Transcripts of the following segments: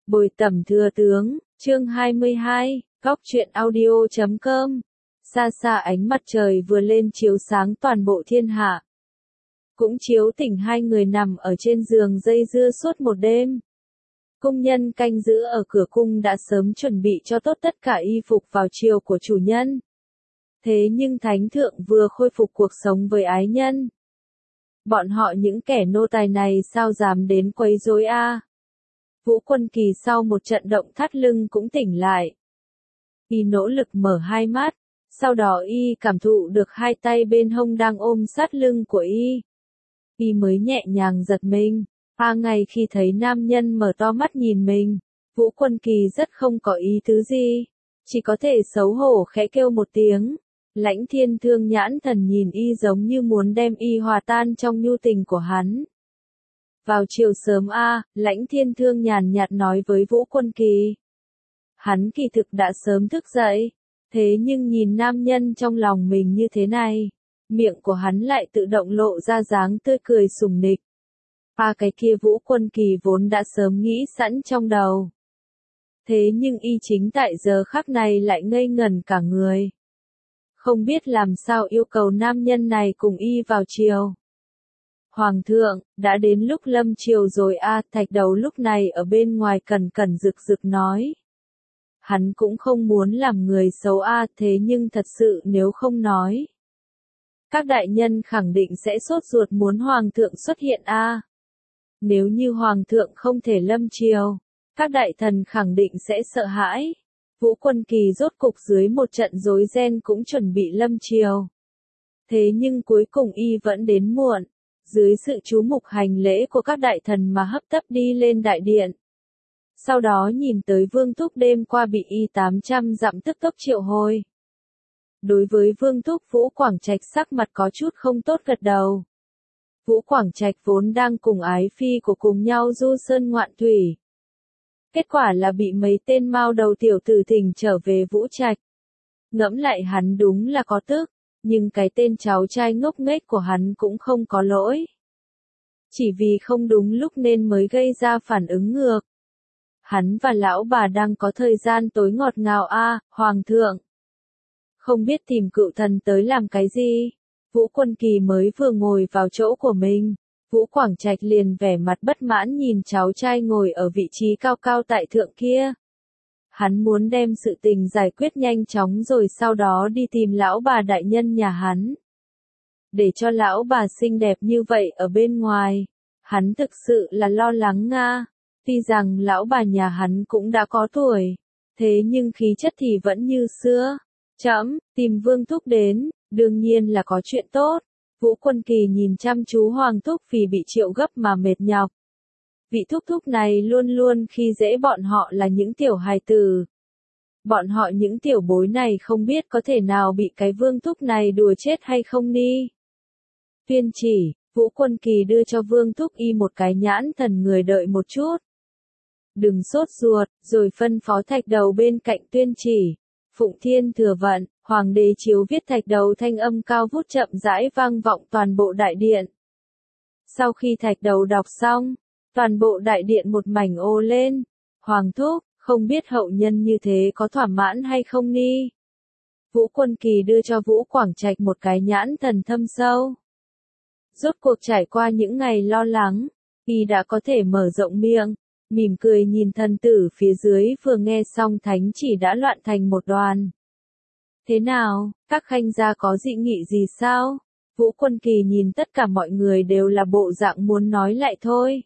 Bồi tẩm thừa tướng, chương 22, góc truyện audio.com. Xa xa ánh mặt trời vừa lên chiếu sáng toàn bộ thiên hạ. Cũng chiếu tỉnh hai người nằm ở trên giường dây dưa suốt một đêm. Cung nhân canh giữ ở cửa cung đã sớm chuẩn bị cho tốt tất cả y phục vào chiều của chủ nhân. Thế nhưng thánh thượng vừa khôi phục cuộc sống với ái nhân. Bọn họ những kẻ nô tài này sao dám đến quấy rối a? Vũ Quân Kỳ sau một trận động thắt lưng cũng tỉnh lại. Y nỗ lực mở hai mắt, sau đó y cảm thụ được hai tay bên hông đang ôm sát lưng của y. Y mới nhẹ nhàng giật mình. Ngay khi thấy nam nhân mở to mắt nhìn mình, Vũ Quân Kỳ rất không có ý tứ gì, chỉ có thể xấu hổ khẽ kêu một tiếng. Lãnh Thiên Thương nhãn thần nhìn y giống như muốn đem y hòa tan trong nhu tình của hắn. Vào chiều sớm Lãnh Thiên Thương nhàn nhạt nói với Vũ Quân Kỳ. Hắn kỳ thực đã sớm thức dậy, thế nhưng nhìn nam nhân trong lòng mình như thế này, miệng của hắn lại tự động lộ ra dáng tươi cười sủng nịch. Cái kia Vũ Quân Kỳ vốn đã sớm nghĩ sẵn trong đầu. Thế nhưng y chính tại giờ khắc này lại ngây ngẩn cả người. Không biết làm sao yêu cầu nam nhân này cùng y vào chiều. Hoàng thượng, đã đến lúc lâm chiều rồi Thạch Đầu lúc này ở bên ngoài cẩn cẩn rực rực nói. Hắn cũng không muốn làm người xấu thế nhưng thật sự nếu không nói. Các đại nhân khẳng định sẽ sốt ruột muốn hoàng thượng xuất hiện Nếu như hoàng thượng không thể lâm chiều, các đại thần khẳng định sẽ sợ hãi. Vũ Quân Kỳ rốt cục dưới một trận rối ren cũng chuẩn bị lâm chiều. Thế nhưng cuối cùng y vẫn đến muộn, dưới sự chú mục hành lễ của các đại thần mà hấp tấp đi lên đại điện. Sau đó nhìn tới Vương Thúc đêm qua bị y 800 dặm tức tốc triệu hồi. Đối với Vương Thúc, Vũ Quảng Trạch sắc mặt có chút không tốt gật đầu. Vũ Quảng Trạch vốn đang cùng ái phi của cùng nhau du sơn ngoạn thủy. Kết quả là bị mấy tên mao đầu tiểu tử thỉnh trở về Vũ Trạch. Ngẫm lại hắn đúng là có tức, nhưng cái tên cháu trai ngốc nghếch của hắn cũng không có lỗi. Chỉ vì không đúng lúc nên mới gây ra phản ứng ngược. Hắn và lão bà đang có thời gian tối ngọt ngào hoàng thượng. Không biết tìm cựu thần tới làm cái gì. Vũ Quân Kỳ mới vừa ngồi vào chỗ của mình. Vũ Quảng Trạch liền vẻ mặt bất mãn nhìn cháu trai ngồi ở vị trí cao cao tại thượng kia. Hắn muốn đem sự tình giải quyết nhanh chóng rồi sau đó đi tìm lão bà đại nhân nhà hắn. Để cho lão bà xinh đẹp như vậy ở bên ngoài, hắn thực sự là lo lắng Tuy rằng lão bà nhà hắn cũng đã có tuổi, thế nhưng khí chất thì vẫn như xưa. Trẫm tìm Vương Thúc đến, đương nhiên là có chuyện tốt. Vũ Quân Kỳ nhìn chăm chú Hoàng Thúc vì bị triệu gấp mà mệt nhọc. Vị thúc thúc này luôn luôn khi dễ bọn họ là những tiểu hài tử. Bọn họ những tiểu bối này không biết có thể nào bị cái Vương Thúc này đùa chết hay không đi. Tuyên chỉ, Vũ Quân Kỳ đưa cho Vương Thúc y một cái nhãn thần người đợi một chút. Đừng sốt ruột, rồi phân phó Thạch Đầu bên cạnh tuyên chỉ. Phụng Thiên Thừa Vận, Hoàng đế chiếu viết Thạch Đầu thanh âm cao vút chậm rãi vang vọng toàn bộ đại điện. Sau khi Thạch Đầu đọc xong, toàn bộ đại điện một mảnh ồ lên. Hoàng thúc, không biết hậu nhân như thế có thỏa mãn hay không ni? Vũ Quân Kỳ đưa cho Vũ Quảng Trạch một cái nhãn thần thâm sâu. Rốt cuộc trải qua những ngày lo lắng, y đã có thể mở rộng miệng, mỉm cười nhìn thần tử phía dưới vừa nghe xong thánh chỉ đã loạn thành một đoàn. Thế nào, các khanh gia có dị nghị gì sao? Vũ Quân Kỳ nhìn tất cả mọi người đều là bộ dạng muốn nói lại thôi.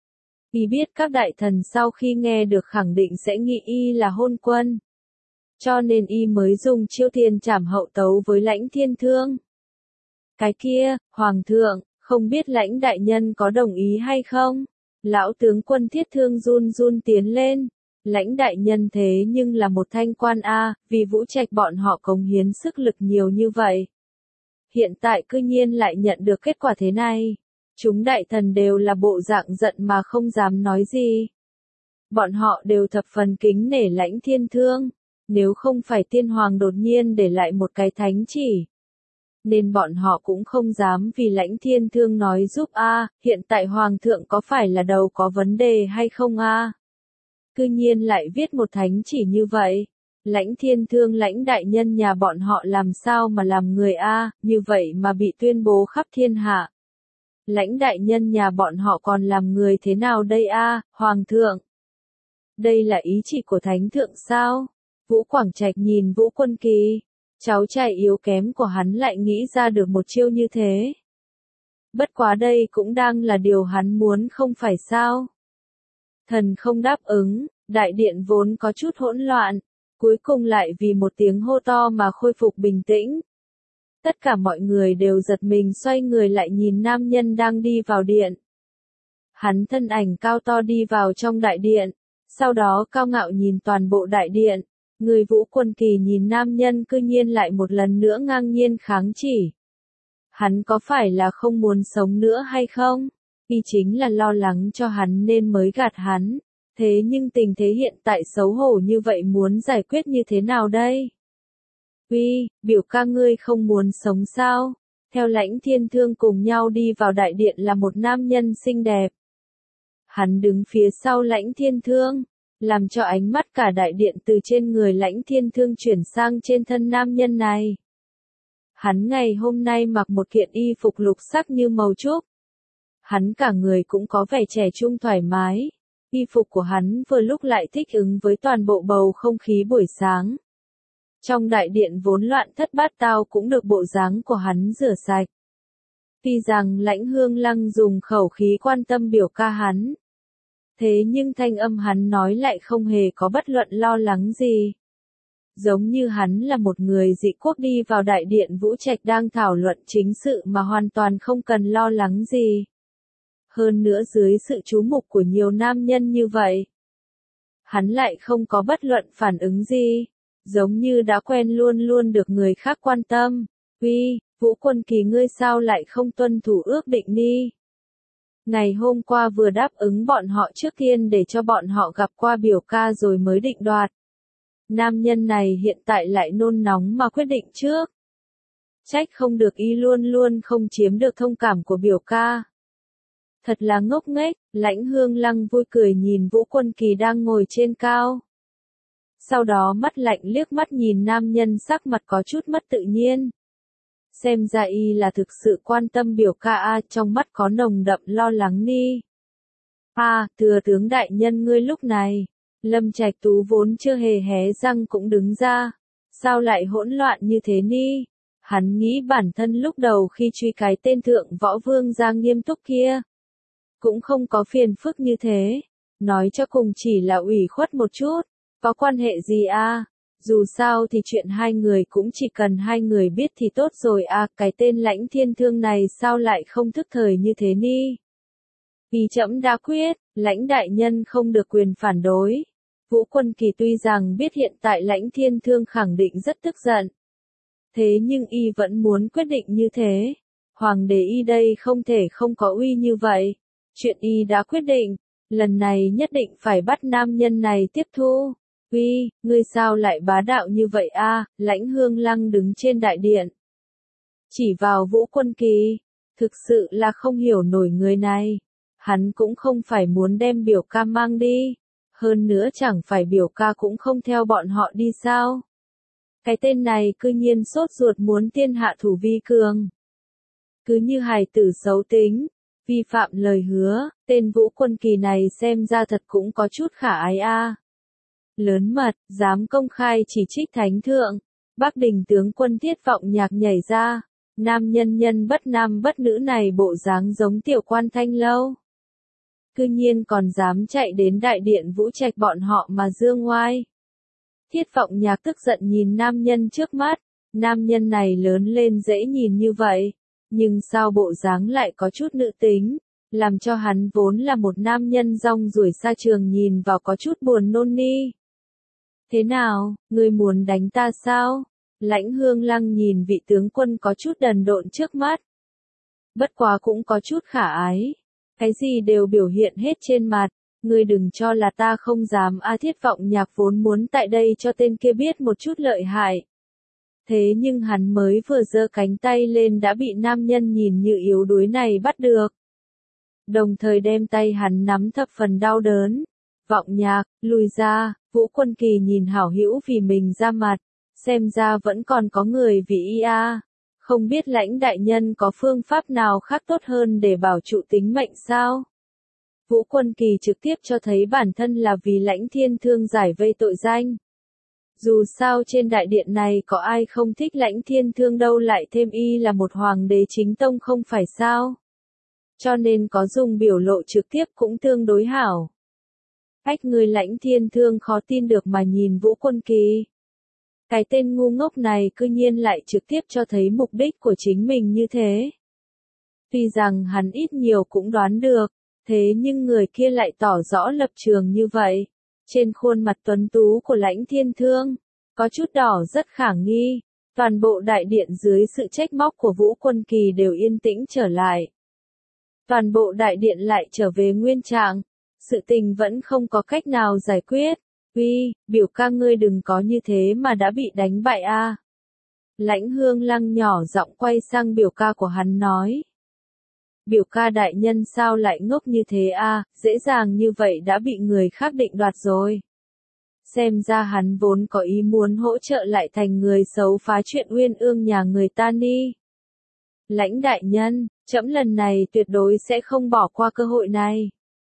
Y biết các đại thần sau khi nghe được khẳng định sẽ nghĩ y là hôn quân. Cho nên y mới dùng chiêu thiên trảm hậu tấu với Lãnh Thiên Thương. Cái kia, Hoàng thượng, không biết Lãnh đại nhân có đồng ý hay không? Lão tướng quân Thiết Thương run run tiến lên. Lãnh đại nhân thế nhưng là một thanh quan vì Vũ Trạch bọn họ cống hiến sức lực nhiều như vậy. Hiện tại cư nhiên lại nhận được kết quả thế này. Chúng đại thần đều là bộ dạng giận mà không dám nói gì. Bọn họ đều thập phần kính nể Lãnh Thiên Thương. Nếu không phải tiên hoàng đột nhiên để lại một cái thánh chỉ. Nên bọn họ cũng không dám vì Lãnh Thiên Thương nói giúp hiện tại hoàng thượng có phải là đầu có vấn đề hay không cư nhiên lại viết một thánh chỉ như vậy. Lãnh Thiên Thương Lãnh đại nhân nhà bọn họ làm sao mà làm người a, như vậy mà bị tuyên bố khắp thiên hạ. Lãnh đại nhân nhà bọn họ còn làm người thế nào đây a, Hoàng thượng? Đây là ý chỉ của thánh thượng sao? Vũ Quảng Trạch nhìn Vũ Quân Kỳ, cháu trai yếu kém của hắn lại nghĩ ra được một chiêu như thế. Bất quá đây cũng đang là điều hắn muốn không phải sao? Thần không đáp ứng, đại điện vốn có chút hỗn loạn, cuối cùng lại vì một tiếng hô to mà khôi phục bình tĩnh. Tất cả mọi người đều giật mình xoay người lại nhìn nam nhân đang đi vào điện. Hắn thân ảnh cao to đi vào trong đại điện, sau đó cao ngạo nhìn toàn bộ đại điện. Người Vũ Quân Kỳ nhìn nam nhân cư nhiên lại một lần nữa ngang nhiên kháng chỉ. Hắn có phải là không muốn sống nữa hay không? Y chính là lo lắng cho hắn nên mới gạt hắn. Thế nhưng tình thế hiện tại xấu hổ như vậy muốn giải quyết như thế nào đây? Uy, biểu ca ngươi không muốn sống sao? Theo Lãnh Thiên Thương cùng nhau đi vào đại điện là một nam nhân xinh đẹp. Hắn đứng phía sau Lãnh Thiên Thương, làm cho ánh mắt cả đại điện từ trên người Lãnh Thiên Thương chuyển sang trên thân nam nhân này. Hắn ngày hôm nay mặc một kiện y phục lục sắc như màu trúc. Hắn cả người cũng có vẻ trẻ trung thoải mái. Y phục của hắn vừa lúc lại thích ứng với toàn bộ bầu không khí buổi sáng. Trong đại điện vốn loạn thất bát tao cũng được bộ dáng của hắn rửa sạch. Tuy rằng Lãnh Hương Lăng dùng khẩu khí quan tâm biểu ca hắn. Thế nhưng thanh âm hắn nói lại không hề có bất luận lo lắng gì. Giống như hắn là một người dị quốc đi vào đại điện Vũ Trạch đang thảo luận chính sự mà hoàn toàn không cần lo lắng gì. Hơn nữa dưới sự chú mục của nhiều nam nhân như vậy. Hắn lại không có bất luận phản ứng gì. Giống như đã quen luôn luôn được người khác quan tâm. Uy, Vũ Quân Kỳ ngươi sao lại không tuân thủ ước định đi? Ngày hôm qua vừa đáp ứng bọn họ trước tiên để cho bọn họ gặp qua biểu ca rồi mới định đoạt. Nam nhân này hiện tại lại nôn nóng mà quyết định trước. Trách không được y luôn luôn không chiếm được thông cảm của biểu ca. Thật là ngốc nghếch, Lãnh Hương Lăng vui cười nhìn Vũ Quân Kỳ đang ngồi trên cao. Sau đó mắt lạnh liếc mắt nhìn nam nhân sắc mặt có chút mất tự nhiên. Xem ra y là thực sự quan tâm biểu ca a, trong mắt có nồng đậm lo lắng đi. Thừa tướng đại nhân ngươi lúc này. Lâm Trạch Tú vốn chưa hề hé răng cũng đứng ra. Sao lại hỗn loạn như thế ni? Hắn nghĩ bản thân lúc đầu khi truy cái tên thượng võ vương ra nghiêm túc kia. Cũng không có phiền phức như thế. Nói cho cùng chỉ là ủy khuất một chút. Có quan hệ gì a? Dù sao thì chuyện hai người cũng chỉ cần hai người biết thì tốt rồi a. Cái tên Lãnh Thiên Thương này sao lại không thức thời như thế ni? Vì trẫm đã quyết, Lãnh đại nhân không được quyền phản đối. Vũ Quân Kỳ tuy rằng biết hiện tại Lãnh Thiên Thương khẳng định rất tức giận. Thế nhưng y vẫn muốn quyết định như thế. Hoàng đế y đây không thể không có uy như vậy. Chuyện y đã quyết định, lần này nhất định phải bắt nam nhân này tiếp thu. Uy, ngươi sao lại bá đạo như vậy a? Lãnh Hương Lăng đứng trên đại điện. Chỉ vào Vũ Quân Kỳ, thực sự là không hiểu nổi người này. Hắn cũng không phải muốn đem biểu ca mang đi. Hơn nữa chẳng phải biểu ca cũng không theo bọn họ đi sao. Cái tên này cư nhiên sốt ruột muốn tiên hạ thủ vi cường. Cứ như hài tử xấu tính, vi phạm lời hứa, tên Vũ Quân Kỳ này xem ra thật cũng có chút khả ái a. Lớn mật, dám công khai chỉ trích thánh thượng. Bắc Đình tướng quân Thiết Vọng Nhạc nhảy ra. Nam nhân nhân bất nam bất nữ này bộ dáng giống tiểu quan thanh lâu. Cư nhiên còn dám chạy đến đại điện Vũ Trạch bọn họ mà dương ngoai. Thiết Vọng Nhạc tức giận nhìn nam nhân trước mắt. Nam nhân này lớn lên dễ nhìn như vậy. Nhưng sao bộ dáng lại có chút nữ tính. Làm cho hắn vốn là một nam nhân rong ruổi xa trường nhìn vào có chút buồn nôn ni. Thế nào, ngươi muốn đánh ta sao? Lãnh Hương Lăng nhìn vị tướng quân có chút đần độn trước mắt. Bất quá cũng có chút khả ái. Cái gì đều biểu hiện hết trên mặt. Ngươi đừng cho là ta không dám Thiết Vọng Nhạc vốn muốn tại đây cho tên kia biết một chút lợi hại. Thế nhưng hắn mới vừa giơ cánh tay lên đã bị nam nhân nhìn như yếu đuối này bắt được. Đồng thời đem tay hắn nắm thập phần đau đớn. Vọng Nhạc, lùi ra, Vũ Quân Kỳ nhìn hảo hữu vì mình ra mặt, xem ra vẫn còn có người vì y a. Không biết Lãnh đại nhân có phương pháp nào khác tốt hơn để bảo trụ tính mệnh sao? Vũ Quân Kỳ trực tiếp cho thấy bản thân là vì Lãnh Thiên Thương giải vây tội danh. Dù sao trên đại điện này có ai không thích Lãnh Thiên Thương đâu, lại thêm y là một hoàng đế chính tông không phải sao? Cho nên có dùng biểu lộ trực tiếp cũng tương đối hảo. Người Lãnh Thiên Thương khó tin được mà nhìn Vũ Quân Kỳ. Cái tên ngu ngốc này cư nhiên lại trực tiếp cho thấy mục đích của chính mình như thế. Tuy rằng hắn ít nhiều cũng đoán được, thế nhưng người kia lại tỏ rõ lập trường như vậy. Trên khuôn mặt tuấn tú của Lãnh Thiên Thương, có chút đỏ rất khả nghi. Toàn bộ đại điện dưới sự trách móc của Vũ Quân Kỳ đều yên tĩnh trở lại. Toàn bộ đại điện lại trở về nguyên trạng. Sự tình vẫn không có cách nào giải quyết. Uy, biểu ca ngươi đừng có như thế mà đã bị đánh bại a. Lãnh Hương Lăng nhỏ giọng quay sang biểu ca của hắn nói. Biểu ca đại nhân sao lại ngốc như thế a, dễ dàng như vậy đã bị người khác định đoạt rồi. Xem ra hắn vốn có ý muốn hỗ trợ lại thành người xấu phá chuyện uyên ương nhà người ta đi. Lãnh đại nhân, trẫm lần này tuyệt đối sẽ không bỏ qua cơ hội này.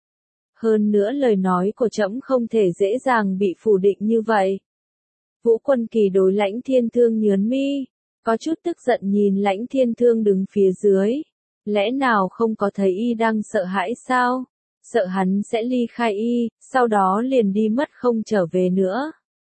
Hơn nữa lời nói của trẫm không thể dễ dàng bị phủ định như vậy. Vũ Quân Kỳ đối Lãnh Thiên Thương nhướng mi, có chút tức giận nhìn Lãnh Thiên Thương đứng phía dưới. Lẽ nào không có thấy y đang sợ hãi sao? Sợ hắn sẽ ly khai y, sau đó liền đi mất không trở về nữa.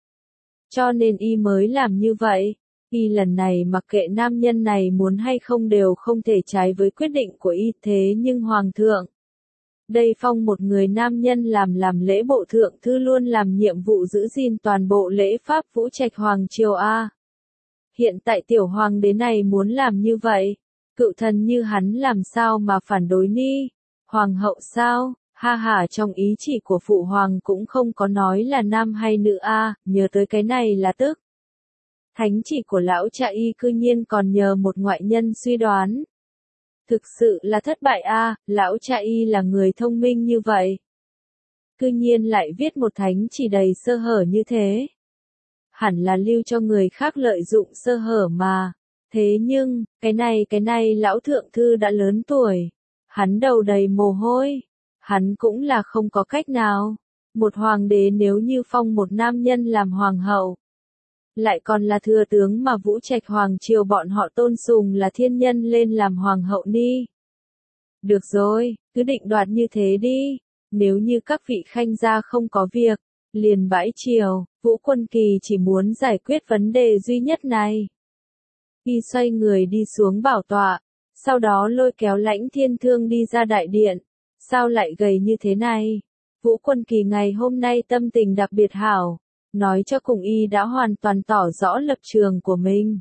Cho nên y mới làm như vậy. Y lần này mặc kệ nam nhân này muốn hay không đều không thể trái với quyết định của y, thế nhưng Hoàng thượng. Đây phong một người nam nhân làm lễ bộ thượng thư luôn làm nhiệm vụ giữ gìn toàn bộ lễ pháp Vũ Trạch Hoàng triều a. Hiện tại tiểu hoàng đế này muốn làm như vậy, cựu thần như hắn làm sao mà phản đối ni? Hoàng hậu sao? Ha ha, trong ý chỉ của phụ hoàng cũng không có nói là nam hay nữ a, nhớ tới cái này là tức. Thánh chỉ của lão cha y cư nhiên còn nhờ một ngoại nhân suy đoán. Thực sự là thất bại a, lão cha y là người thông minh như vậy. Cư nhiên lại viết một thánh chỉ đầy sơ hở như thế. Hẳn là lưu cho người khác lợi dụng sơ hở mà. Thế nhưng, cái này lão thượng thư đã lớn tuổi. Hắn đầu đầy mồ hôi. Hắn cũng là không có cách nào. Một hoàng đế nếu như phong một nam nhân làm hoàng hậu. Lại còn là thừa tướng mà Vũ Trạch Hoàng triều bọn họ tôn sùng là thiên nhân lên làm hoàng hậu đi. Được rồi, cứ định đoạt như thế đi. Nếu như các vị khanh gia không có việc, liền bãi triều, Vũ Quân Kỳ chỉ muốn giải quyết vấn đề duy nhất này. Y xoay người đi xuống bảo tọa, sau đó lôi kéo Lãnh Thiên Thương đi ra đại điện. Sao lại gầy như thế này? Vũ Quân Kỳ ngày hôm nay tâm tình đặc biệt hảo. Nói cho cùng y đã hoàn toàn tỏ rõ lập trường của mình.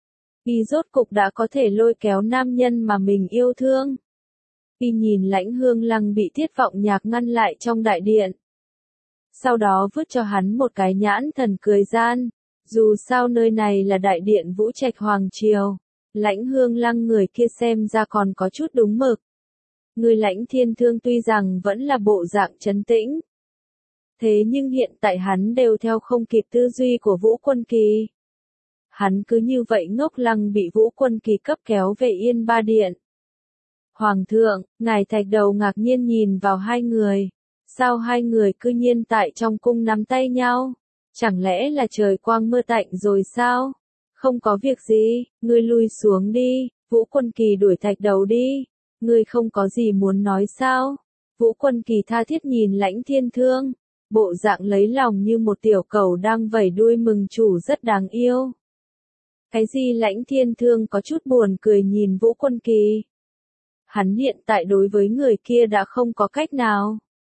Y rốt cục đã có thể lôi kéo nam nhân mà mình yêu thương. Y nhìn Lãnh Hương Lăng bị Tiết Vọng Nhạc ngăn lại trong đại điện. Sau đó vứt cho hắn một cái nhãn thần cười gian. Dù sao nơi này là đại điện Vũ Trạch Hoàng triều. Lãnh Hương Lăng người kia xem ra còn có chút đúng mực. Người Lãnh Thiên Thương tuy rằng vẫn là bộ dạng trấn tĩnh. Thế nhưng hiện tại hắn đều theo không kịp tư duy của Vũ Quân Kỳ. Hắn cứ như vậy ngốc lăng bị Vũ Quân Kỳ cấp kéo về Yên Ba Điện. Hoàng thượng, ngài Thạch Đầu ngạc nhiên nhìn vào hai người. Sao hai người cư nhiên tại trong cung nắm tay nhau? Chẳng lẽ là trời quang mưa tạnh rồi sao? Không có việc gì, ngươi lui xuống đi, Vũ Quân Kỳ đuổi Thạch Đầu đi. Ngươi không có gì muốn nói sao? Vũ Quân Kỳ tha thiết nhìn Lãnh Thiên Thương. Bộ dạng lấy lòng như một tiểu cẩu đang vẩy đuôi mừng chủ rất đáng yêu. Cái gì? Lãnh Thiên Thương có chút buồn cười nhìn Vũ Quân Kỳ. Hắn hiện tại đối với người kia đã không có cách nào.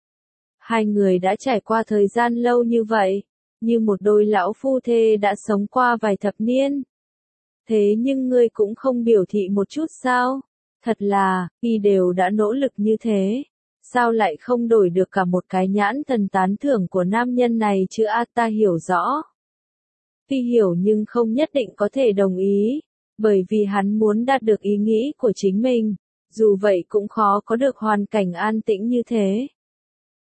Hai người đã trải qua thời gian lâu như vậy, như một đôi lão phu thê đã sống qua vài thập niên. Thế nhưng ngươi cũng không biểu thị một chút sao? Thật là, y đều đã nỗ lực như thế. Sao lại không đổi được cả một cái nhãn thần tán thưởng của nam nhân này chứ a, ta hiểu rõ. Tuy hiểu nhưng không nhất định có thể đồng ý, bởi vì hắn muốn đạt được ý nghĩ của chính mình, dù vậy cũng khó có được hoàn cảnh an tĩnh như thế.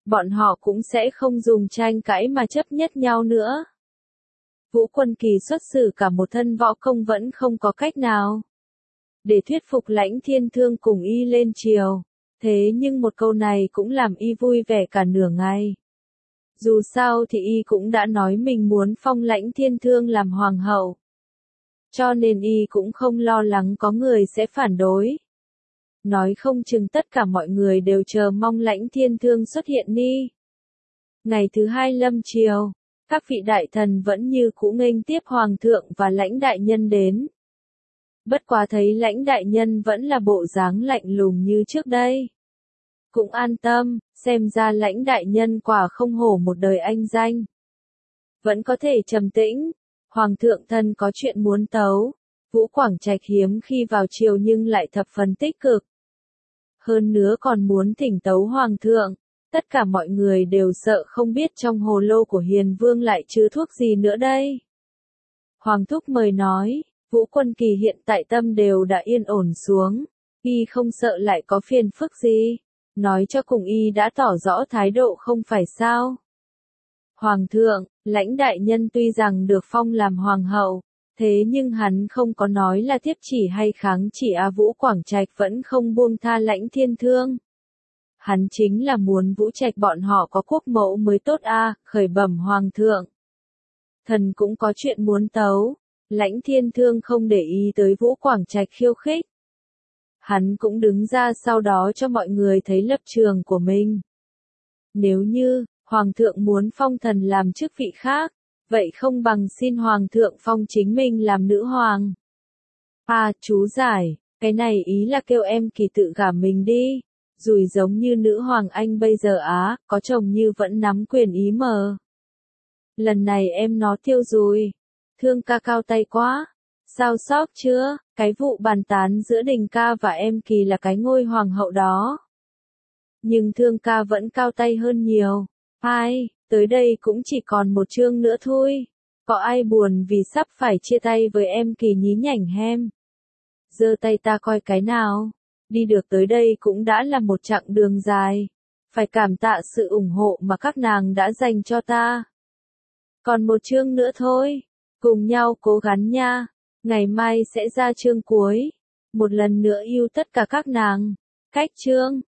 bọn họ cũng sẽ không dùng tranh cãi mà chấp nhất nhau nữa. Vũ Quân Kỳ xuất xử cả một thân võ công vẫn không có cách nào để thuyết phục Lãnh Thiên Thương cùng y lên triều. Thế nhưng một câu này cũng làm y vui vẻ cả nửa ngày. Dù sao thì y cũng đã nói mình muốn phong Lãnh Thiên Thương làm hoàng hậu. Cho nên y cũng không lo lắng có người sẽ phản đối. Nói không chừng tất cả mọi người đều chờ mong Lãnh Thiên Thương xuất hiện đi. Ngày thứ hai lâm triều, các vị đại thần vẫn như cũ nghênh tiếp hoàng thượng và Lãnh đại nhân đến. Bất quá thấy Lãnh đại nhân vẫn là bộ dáng lạnh lùng như trước đây. Cũng an tâm, xem ra Lãnh đại nhân quả không hổ một đời anh danh. Vẫn có thể trầm tĩnh, hoàng thượng thân có chuyện muốn tấu. Vũ Quảng Trạch hiếm khi vào triều nhưng lại thập phần tích cực. Hơn nữa còn muốn thỉnh tấu hoàng thượng. Tất cả mọi người đều sợ không biết trong hồ lô của Hiền Vương lại chứa thuốc gì nữa đây. Hoàng thúc mời nói, Vũ Quân Kỳ hiện tại tâm đều đã yên ổn xuống. Y không sợ lại có phiền phức gì. Nói cho cùng y đã tỏ rõ thái độ không phải sao. Hoàng thượng, Lãnh đại nhân tuy rằng được phong làm hoàng hậu, thế nhưng hắn không có nói là thiếp chỉ hay kháng chỉ Vũ Quảng Trạch vẫn không buông tha Lãnh Thiên Thương. Hắn chính là muốn Vũ Trạch bọn họ có quốc mẫu mới tốt khởi bẩm hoàng thượng. Thần cũng có chuyện muốn tấu. Lãnh Thiên Thương không để ý tới Vũ Quảng Trạch khiêu khích. Hắn cũng đứng ra sau đó cho mọi người thấy lập trường của mình. Nếu như, hoàng thượng muốn phong thần làm chức vị khác, vậy không bằng xin hoàng thượng phong chính mình làm nữ hoàng. Chú giải, cái này ý là kêu em Kỳ tự gả mình đi. Rủi giống như nữ hoàng anh bây giờ có chồng như vẫn nắm quyền ý mờ. Lần này em nó tiêu rồi. Thương ca cao tay quá. Sao sót chưa, cái vụ bàn tán giữa Đình ca và em Kỳ là cái ngôi hoàng hậu đó. Nhưng Thương ca vẫn cao tay hơn nhiều. Tới đây cũng chỉ còn một chương nữa thôi. Có ai buồn vì sắp phải chia tay với em Kỳ nhí nhảnh hem. Giơ tay ta coi cái nào. Đi được tới đây cũng đã là một chặng đường dài. Phải cảm tạ sự ủng hộ mà các nàng đã dành cho ta. Còn một chương nữa thôi. Cùng nhau cố gắng nha. Ngày mai sẽ ra chương cuối. Một lần nữa yêu tất cả các nàng. Cách chương.